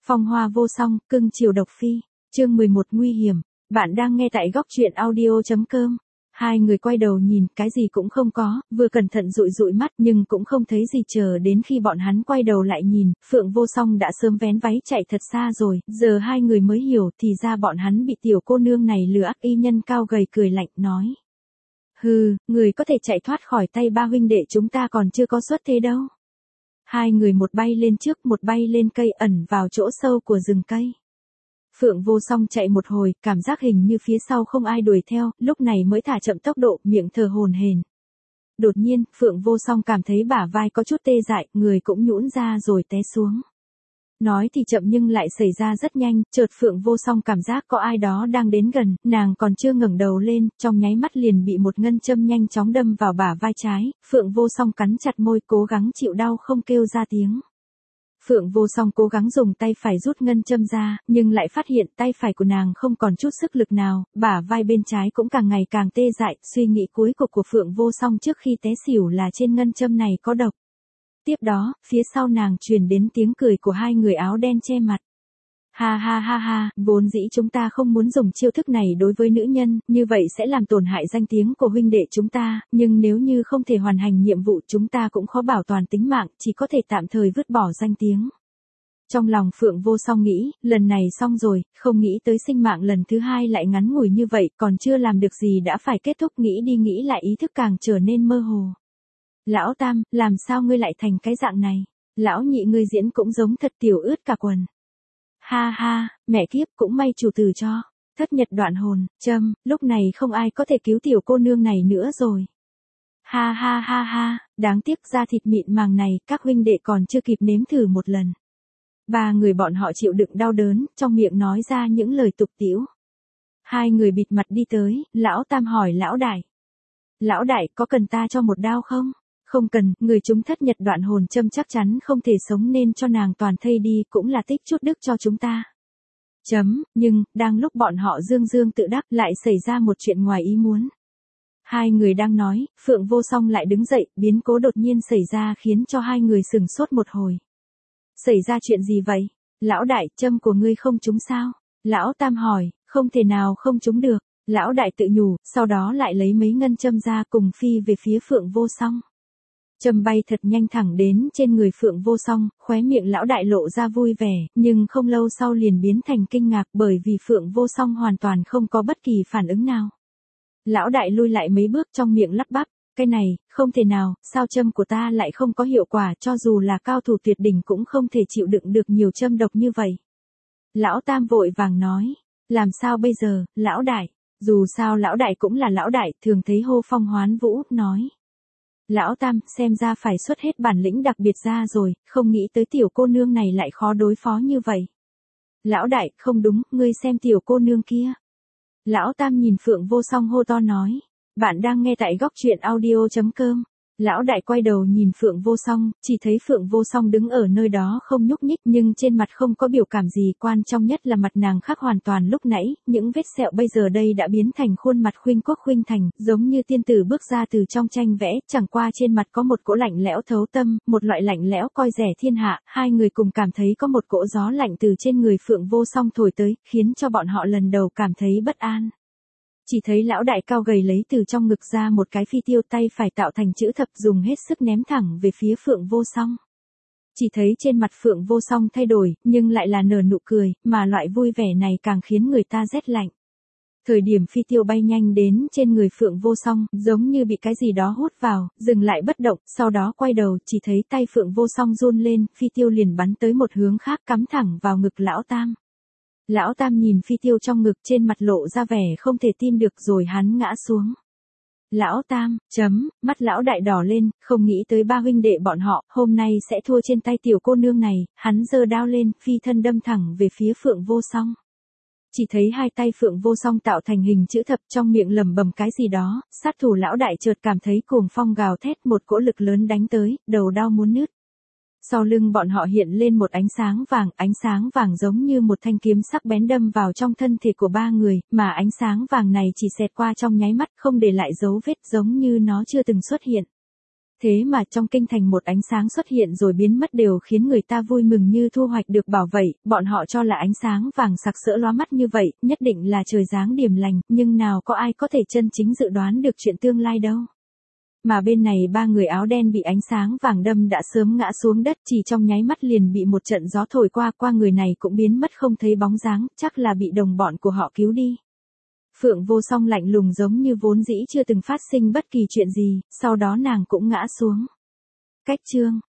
Phong hoa vô song, cưng chiều độc phi. Chương 11 nguy hiểm. Bạn đang nghe tại góc truyện audio.com. Hai người quay đầu nhìn, cái gì cũng không có, vừa cẩn thận dụi dụi mắt nhưng cũng không thấy gì, chờ đến khi bọn hắn quay đầu lại nhìn, Phượng Vô Song đã sớm vén váy chạy thật xa rồi, giờ hai người mới hiểu thì ra bọn hắn bị tiểu cô nương này lừa. Y nhân cao gầy cười lạnh nói. Hừ, người có thể chạy thoát khỏi tay ba huynh đệ chúng ta còn chưa có xuất thế đâu. Hai người một bay lên trước một bay lên cây, ẩn vào chỗ sâu của rừng cây. Phượng Vô Song chạy một hồi, cảm giác hình như phía sau không ai đuổi theo, lúc này mới thả chậm tốc độ, miệng thở hổn hển. Đột nhiên, Phượng Vô Song cảm thấy bả vai có chút tê dại, người cũng nhũn ra rồi té xuống. Nói thì chậm nhưng lại xảy ra rất nhanh, chợt Phượng Vô Song cảm giác có ai đó đang đến gần, nàng còn chưa ngẩng đầu lên, trong nháy mắt liền bị một ngân châm nhanh chóng đâm vào bả vai trái, Phượng Vô Song cắn chặt môi cố gắng chịu đau không kêu ra tiếng. Phượng Vô Song cố gắng dùng tay phải rút ngân châm ra, nhưng lại phát hiện tay phải của nàng không còn chút sức lực nào, bả vai bên trái cũng càng ngày càng tê dại, suy nghĩ cuối cùng của Phượng Vô Song trước khi té xỉu là trên ngân châm này có độc. Tiếp đó, phía sau nàng truyền đến tiếng cười của hai người áo đen che mặt. Ha ha ha ha, vốn dĩ chúng ta không muốn dùng chiêu thức này đối với nữ nhân, như vậy sẽ làm tổn hại danh tiếng của huynh đệ chúng ta, nhưng nếu như không thể hoàn thành nhiệm vụ chúng ta cũng khó bảo toàn tính mạng, chỉ có thể tạm thời vứt bỏ danh tiếng. Trong lòng Phượng Vô Song nghĩ, lần này xong rồi, không nghĩ tới sinh mạng lần thứ hai lại ngắn ngủi như vậy, còn chưa làm được gì đã phải kết thúc, nghĩ đi nghĩ lại ý thức càng trở nên mơ hồ. Lão Tam, làm sao ngươi lại thành cái dạng này? Lão Nhị ngươi diễn cũng giống thật, tiểu ướt cả quần. Ha ha, mẹ kiếp, cũng may chủ tử cho. Thất nhật đoạn hồn, châm, lúc này không ai có thể cứu tiểu cô nương này nữa rồi. Ha ha ha ha, đáng tiếc da thịt mịn màng này, các huynh đệ còn chưa kịp nếm thử một lần. Ba người bọn họ chịu đựng đau đớn, trong miệng nói ra những lời tục tĩu. Hai người bịt mặt đi tới, Lão Tam hỏi Lão Đại. Lão Đại, có cần ta cho một đao không? Không cần, người chúng thất nhật đoạn hồn châm chắc chắn không thể sống nên cho nàng toàn thây đi, cũng là tích chút đức cho chúng ta. Nhưng, đang lúc bọn họ dương dương tự đắc lại xảy ra một chuyện ngoài ý muốn. Hai người đang nói, Phượng Vô Song lại đứng dậy, biến cố đột nhiên xảy ra khiến cho hai người sửng sốt một hồi. Xảy ra chuyện gì vậy? Lão Đại, châm của ngươi không trúng sao? Lão Tam hỏi, không thể nào không trúng được. Lão Đại tự nhủ, sau đó lại lấy mấy ngân châm ra cùng phi về phía Phượng Vô Song. Châm bay thật nhanh thẳng đến trên người Phượng Vô Song, khóe miệng Lão Đại lộ ra vui vẻ, nhưng không lâu sau liền biến thành kinh ngạc bởi vì Phượng Vô Song hoàn toàn không có bất kỳ phản ứng nào. Lão Đại lui lại mấy bước trong miệng lắp bắp, cái này, không thể nào, sao châm của ta lại không có hiệu quả, cho dù là cao thủ tuyệt đỉnh cũng không thể chịu đựng được nhiều châm độc như vậy. Lão Tam vội vàng nói, làm sao bây giờ, Lão Đại, dù sao Lão Đại cũng là Lão Đại, thường thấy hô phong hoán vũ, nói. Lão Tam, xem ra phải xuất hết bản lĩnh đặc biệt ra rồi, không nghĩ tới tiểu cô nương này lại khó đối phó như vậy. Lão Đại, không đúng, ngươi xem tiểu cô nương kia. Lão Tam nhìn Phượng Vô Song hô to nói. Bạn đang nghe tại góc truyện audio.com. Lão Đại quay đầu nhìn Phượng Vô Song, chỉ thấy Phượng Vô Song đứng ở nơi đó không nhúc nhích nhưng trên mặt không có biểu cảm gì, quan trọng nhất là mặt nàng khác hoàn toàn lúc nãy, những vết sẹo bây giờ đây đã biến thành khuôn mặt khuynh quốc khuynh thành, giống như tiên tử bước ra từ trong tranh vẽ, chẳng qua trên mặt có một cỗ lạnh lẽo thấu tâm, một loại lạnh lẽo coi rẻ thiên hạ, hai người cùng cảm thấy có một cỗ gió lạnh từ trên người Phượng Vô Song thổi tới, khiến cho bọn họ lần đầu cảm thấy bất an. Chỉ thấy Lão Đại cao gầy lấy từ trong ngực ra một cái phi tiêu, tay phải tạo thành chữ thập dùng hết sức ném thẳng về phía Phượng Vô Song. Chỉ thấy trên mặt Phượng Vô Song thay đổi, nhưng lại là nở nụ cười, mà loại vui vẻ này càng khiến người ta rét lạnh. Thời điểm phi tiêu bay nhanh đến trên người Phượng Vô Song, giống như bị cái gì đó hút vào, dừng lại bất động, sau đó quay đầu, chỉ thấy tay Phượng Vô Song run lên, phi tiêu liền bắn tới một hướng khác cắm thẳng vào ngực Lão Tam. Lão Tam nhìn phi tiêu trong ngực, trên mặt lộ ra vẻ không thể tin được rồi hắn ngã xuống. Lão Tam, mắt Lão Đại đỏ lên, không nghĩ tới ba huynh đệ bọn họ, hôm nay sẽ thua trên tay tiểu cô nương này, hắn giơ đao lên, phi thân đâm thẳng về phía Phượng Vô Song. Chỉ thấy hai tay Phượng Vô Song tạo thành hình chữ thập, trong miệng lẩm bẩm cái gì đó, sát thủ Lão Đại chợt cảm thấy cuồng phong gào thét, một cỗ lực lớn đánh tới, đầu đau muốn nứt. Sau lưng bọn họ hiện lên một ánh sáng vàng giống như một thanh kiếm sắc bén đâm vào trong thân thể của ba người, mà ánh sáng vàng này chỉ xẹt qua trong nháy mắt, không để lại dấu vết, giống như nó chưa từng xuất hiện. Thế mà trong kinh thành một ánh sáng xuất hiện rồi biến mất đều khiến người ta vui mừng như thu hoạch được bảo vậy, bọn họ cho là ánh sáng vàng sặc sỡ lóa mắt như vậy, nhất định là trời giáng điềm lành, nhưng nào có ai có thể chân chính dự đoán được chuyện tương lai đâu. Mà bên này ba người áo đen bị ánh sáng vàng đâm đã sớm ngã xuống đất, chỉ trong nháy mắt liền bị một trận gió thổi qua người này cũng biến mất không thấy bóng dáng, chắc là bị đồng bọn của họ cứu đi. Phượng Vô Song lạnh lùng giống như vốn dĩ chưa từng phát sinh bất kỳ chuyện gì, sau đó nàng cũng ngã xuống. Cách chương